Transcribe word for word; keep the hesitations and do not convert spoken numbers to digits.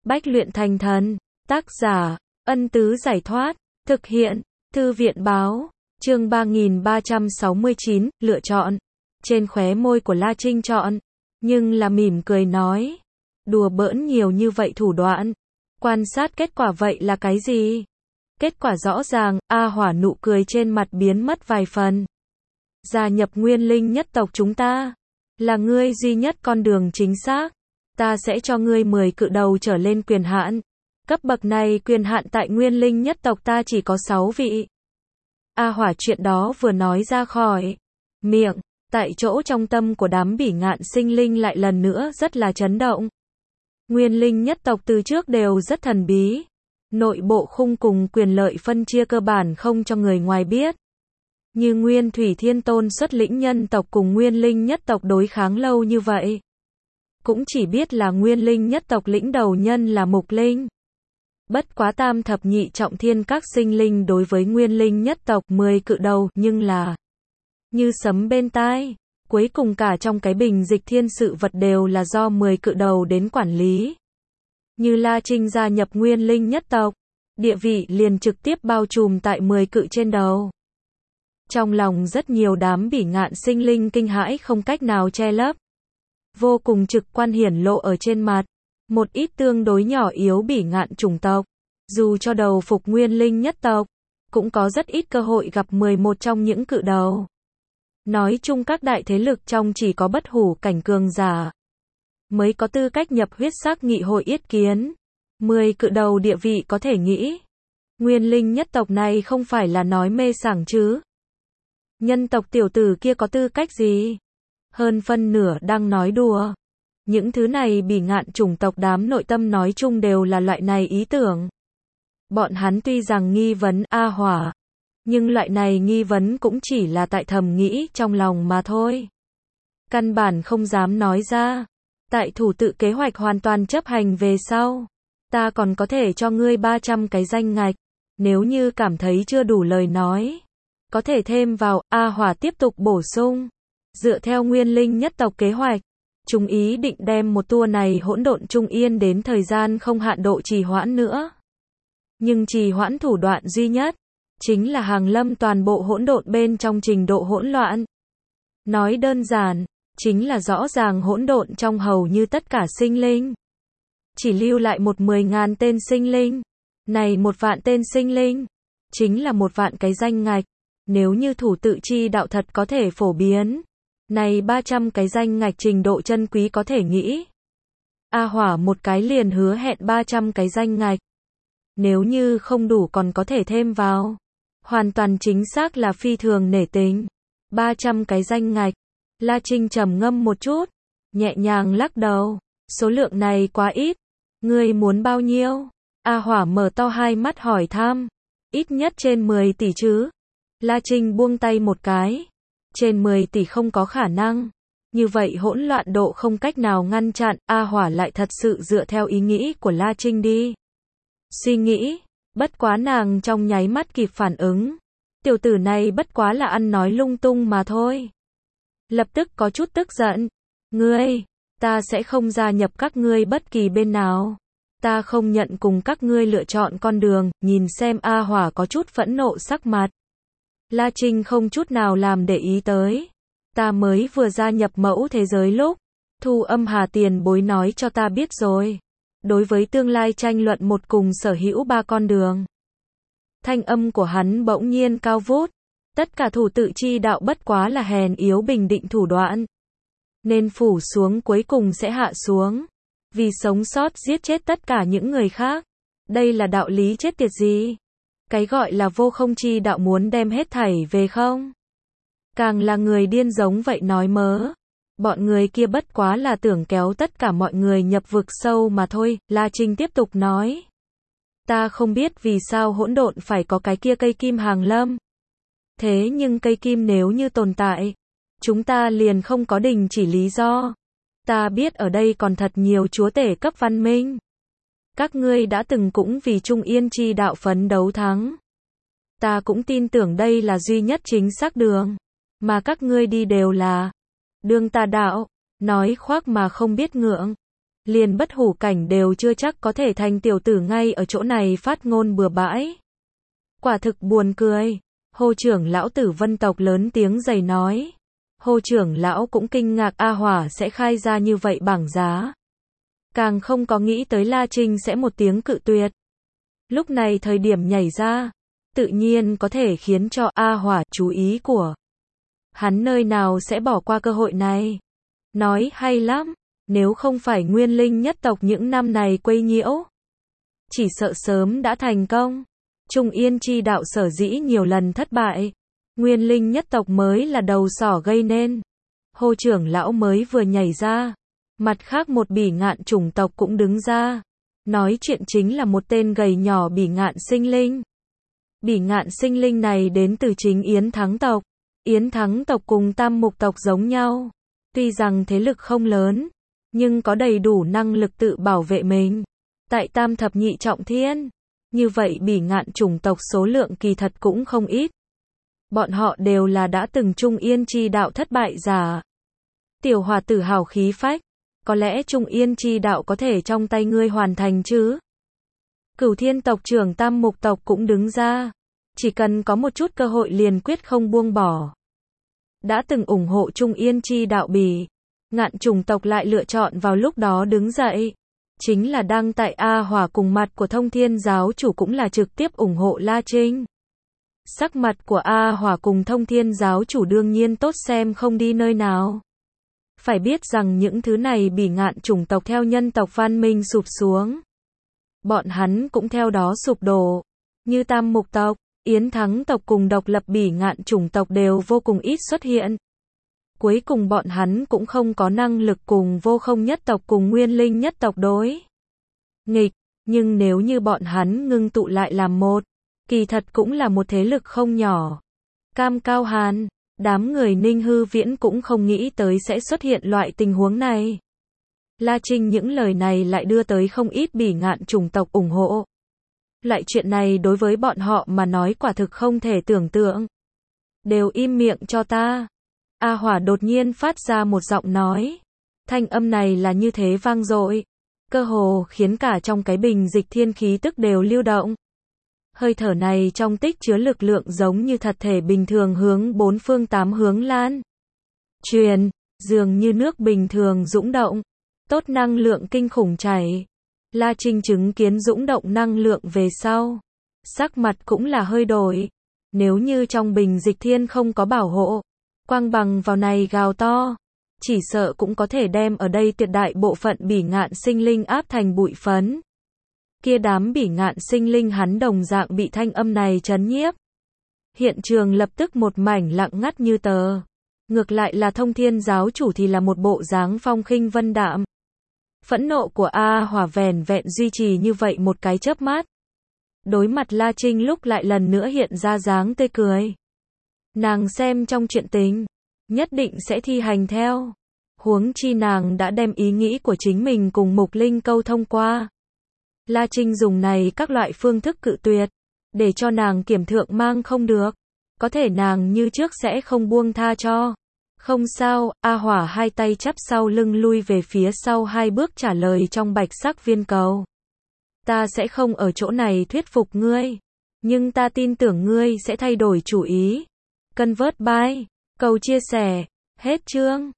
Bách luyện thành thần. Tác giả, Ân Tứ Giải Thoát. Thực hiện, Thư viện Báo. Chương ba nghìn ba trăm sáu mươi chín, lựa chọn. Trên khóe môi của La Trinh chọn. Nhưng là mỉm cười nói. Đùa bỡn nhiều như vậy thủ đoạn. Quan sát kết quả vậy là cái gì? Kết quả rõ ràng, A Hỏa nụ cười trên mặt biến mất vài phần. Gia nhập Nguyên Linh nhất tộc chúng ta. Là ngươi duy nhất con đường chính xác. Ta sẽ cho ngươi mười cự đầu trở lên quyền hạn. Cấp bậc này quyền hạn tại Nguyên Linh nhất tộc ta chỉ có sáu vị. A Hỏa chuyện đó vừa nói ra khỏi miệng, tại chỗ trong tâm của đám bỉ ngạn sinh linh lại lần nữa rất là chấn động. Nguyên Linh nhất tộc từ trước đều rất thần bí. Nội bộ khung cùng quyền lợi phân chia cơ bản không cho người ngoài biết. Như Nguyên Thủy Thiên Tôn xuất lĩnh nhân tộc cùng Nguyên Linh nhất tộc đối kháng lâu như vậy. Cũng chỉ biết là Nguyên Linh nhất tộc lĩnh đầu nhân là Mục Linh. Bất quá tam thập nhị trọng thiên các sinh linh đối với Nguyên Linh nhất tộc mười cự đầu nhưng là như sấm bên tai. Cuối cùng cả trong cái bình dịch thiên sự vật đều là do mười cự đầu đến quản lý. Như La Trinh gia nhập Nguyên Linh nhất tộc, địa vị liền trực tiếp bao trùm tại mười cự trên đầu. Trong lòng rất nhiều đám bỉ ngạn sinh linh kinh hãi không cách nào che lấp. Vô cùng trực quan hiển lộ ở trên mặt. Một ít tương đối nhỏ yếu bỉ ngạn chủng tộc, dù cho đầu phục Nguyên Linh nhất tộc, cũng có rất ít cơ hội gặp mười một trong những cự đầu. Nói chung các đại thế lực trong chỉ có bất hủ cảnh cường giả mới có tư cách nhập huyết sắc nghị hội yết kiến. mười cự đầu địa vị có thể nghĩ. Nguyên Linh nhất tộc này không phải là nói mê sảng chứ. Nhân tộc tiểu tử kia có tư cách gì? Hơn phân nửa đang nói đùa. Những thứ này bỉ ngạn chủng tộc đám nội tâm nói chung đều là loại này ý tưởng. Bọn hắn tuy rằng nghi vấn A Hỏa, nhưng loại này nghi vấn cũng chỉ là tại thầm nghĩ trong lòng mà thôi. Căn bản không dám nói ra. Tại thủ tự kế hoạch hoàn toàn chấp hành về sau, ta còn có thể cho ngươi ba trăm cái danh ngạch. Nếu như cảm thấy chưa đủ lời nói, có thể thêm vào. A Hỏa tiếp tục bổ sung. Dựa theo Nguyên Linh nhất tộc kế hoạch, chúng ý định đem một tour này hỗn độn trung yên đến thời gian không hạn độ trì hoãn nữa. Nhưng trì hoãn thủ đoạn duy nhất chính là hàng lâm toàn bộ hỗn độn bên trong trình độ hỗn loạn. Nói đơn giản, chính là rõ ràng hỗn độn trong hầu như tất cả sinh linh. Chỉ lưu lại một mười ngàn tên sinh linh. Này một vạn tên sinh linh, chính là một vạn cái danh ngạch. Nếu như thủ tự chi đạo thật có thể phổ biến, này ba trăm cái danh ngạch trình độ chân quý có thể nghĩ. A Hỏa một cái liền hứa hẹn ba trăm cái danh ngạch. Nếu như không đủ còn có thể thêm vào. Hoàn toàn chính xác là phi thường nể tình. ba trăm cái danh ngạch. La Trinh trầm ngâm một chút, nhẹ nhàng lắc đầu. Số lượng này quá ít. Ngươi muốn bao nhiêu? A Hỏa mở to hai mắt hỏi thăm. Ít nhất trên mười tỷ chứ? La Trinh buông tay một cái. Trên mười tỷ không có khả năng. Như vậy hỗn loạn độ không cách nào ngăn chặn. A Hỏa lại thật sự dựa theo ý nghĩ của La Trinh đi. Suy nghĩ, bất quá nàng trong nháy mắt kịp phản ứng. Tiểu tử này bất quá là ăn nói lung tung mà thôi. Lập tức có chút tức giận. Ngươi, ta sẽ không gia nhập các ngươi bất kỳ bên nào. Ta không nhận cùng các ngươi lựa chọn con đường. Nhìn xem A Hỏa có chút phẫn nộ sắc mặt. La Trinh không chút nào làm để ý tới. Ta mới vừa gia nhập mẫu thế giới lúc, Thu Âm Hà tiền bối nói cho ta biết rồi. Đối với tương lai tranh luận một cùng sở hữu ba con đường. Thanh âm của hắn bỗng nhiên cao vút. Tất cả thủ tự chi đạo bất quá là hèn yếu bình định thủ đoạn. Nên phủ xuống cuối cùng sẽ hạ xuống. Vì sống sót giết chết tất cả những người khác. Đây là đạo lý chết tiệt gì? Cái gọi là vô không chi đạo muốn đem hết thảy về không? Càng là người điên giống vậy nói mớ. Bọn người kia bất quá là tưởng kéo tất cả mọi người nhập vực sâu mà thôi. La Trinh tiếp tục nói. Ta không biết vì sao hỗn độn phải có cái kia cây kim hàng lâm. Thế nhưng cây kim nếu như tồn tại, chúng ta liền không có đình chỉ lý do. Ta biết ở đây còn thật nhiều chúa tể cấp văn minh. Các ngươi đã từng cũng vì Trung Yên chi đạo phấn đấu thắng. Ta cũng tin tưởng đây là duy nhất chính xác đường. Mà các ngươi đi đều là đường tà đạo. Nói khoác mà không biết ngượng. liền bất hủ cảnh đều chưa chắc có thể thành tiểu tử ngay ở chỗ này phát ngôn bừa bãi. Quả thực buồn cười. Hồ trưởng lão Tử Vân tộc lớn tiếng dày nói. Hồ trưởng lão cũng kinh ngạc A Hỏa sẽ khai ra như vậy bảng giá. Càng không có nghĩ tới La Trinh sẽ một tiếng cự tuyệt. Lúc này thời điểm nhảy ra, tự nhiên có thể khiến cho A Hỏa chú ý của hắn nơi nào sẽ bỏ qua cơ hội này. Nói hay lắm, nếu không phải Nguyên Linh nhất tộc những năm này quấy nhiễu, chỉ sợ sớm đã thành công. Trung Yên chi đạo sở dĩ nhiều lần thất bại, Nguyên Linh nhất tộc mới là đầu sỏ gây nên. Hồ trưởng lão mới vừa nhảy ra, mặt khác một bỉ ngạn chủng tộc cũng đứng ra. Nói chuyện chính là một tên gầy nhỏ bỉ ngạn sinh linh. Bỉ ngạn sinh linh này đến từ chính Yến Thắng tộc. Yến Thắng tộc cùng Tam Mục tộc giống nhau. Tuy rằng thế lực không lớn, nhưng có đầy đủ năng lực tự bảo vệ mình. Tại Tam Thập Nhị Trọng Thiên, như vậy bỉ ngạn chủng tộc số lượng kỳ thật cũng không ít. Bọn họ đều là đã từng Trung Yên chi đạo thất bại giả. Tiểu hòa tử hào khí phách, có lẽ Trung Yên chi đạo có thể trong tay ngươi hoàn thành chứ? Cửu Thiên tộc trưởng Tam Mục tộc cũng đứng ra. Chỉ cần có một chút cơ hội liền quyết không buông bỏ. Đã từng ủng hộ Trung Yên chi đạo bỉ ngạn chủng tộc lại lựa chọn vào lúc đó đứng dậy. Chính là đăng tại A Hỏa cùng mặt của Thông Thiên giáo chủ cũng là trực tiếp ủng hộ La Trinh. Sắc mặt của A Hỏa cùng Thông Thiên giáo chủ đương nhiên tốt xem không đi nơi nào. Phải biết rằng những thứ này bỉ ngạn chủng tộc theo nhân tộc văn minh sụp xuống. Bọn hắn cũng theo đó sụp đổ. Như Tam Mục tộc, Yến Thắng tộc cùng độc lập bỉ ngạn chủng tộc đều vô cùng ít xuất hiện. Cuối cùng bọn hắn cũng không có năng lực cùng vô không nhất tộc cùng Nguyên Linh nhất tộc đối nghịch. Nhưng nếu như bọn hắn ngưng tụ lại làm một, kỳ thật cũng là một thế lực không nhỏ. Cam Cao Hàn, đám người Ninh Hư Viễn cũng không nghĩ tới sẽ xuất hiện loại tình huống này. La Trinh những lời này lại đưa tới không ít bỉ ngạn chủng tộc ủng hộ. Loại chuyện này đối với bọn họ mà nói quả thực không thể tưởng tượng. Đều im miệng cho ta. A Hỏa đột nhiên phát ra một giọng nói. Thanh âm này là như thế vang dội, cơ hồ khiến cả trong cái bình dịch thiên khí tức đều lưu động. Hơi thở này trong tích chứa lực lượng giống như thật thể bình thường hướng bốn phương tám hướng lan truyền, dường như nước bình thường dũng động, tốt năng lượng kinh khủng chảy. La Trinh chứng kiến dũng động năng lượng về sau, sắc mặt cũng là hơi đổi. Nếu như trong bình dịch thiên không có bảo hộ, quang bằng vào này gào to, chỉ sợ cũng có thể đem ở đây tuyệt đại bộ phận bỉ ngạn sinh linh áp thành bụi phấn. Kia đám bỉ ngạn sinh linh hắn đồng dạng bị thanh âm này chấn nhiếp. Hiện trường lập tức một mảnh lặng ngắt như tờ. Ngược lại là Thông Thiên giáo chủ thì là một bộ dáng phong khinh vân đạm. Phẫn nộ của A Hỏa vẻn vẹn duy trì như vậy một cái chớp mắt. Đối mặt La Trinh lúc lại lần nữa hiện ra dáng tươi cười. Nàng xem trong chuyện tình, nhất định sẽ thi hành theo. Huống chi nàng đã đem ý nghĩ của chính mình cùng Mục Linh câu thông qua. La Trinh dùng này các loại phương thức cự tuyệt, để cho nàng kiểm thượng mang không được. Có thể nàng như trước sẽ không buông tha cho. Không sao, A Hỏa hai tay chắp sau lưng lui về phía sau hai bước trả lời trong bạch sắc viên cầu. Ta sẽ không ở chỗ này thuyết phục ngươi, nhưng ta tin tưởng ngươi sẽ thay đổi chủ ý. Convert by, cầu chia sẻ, hết chương.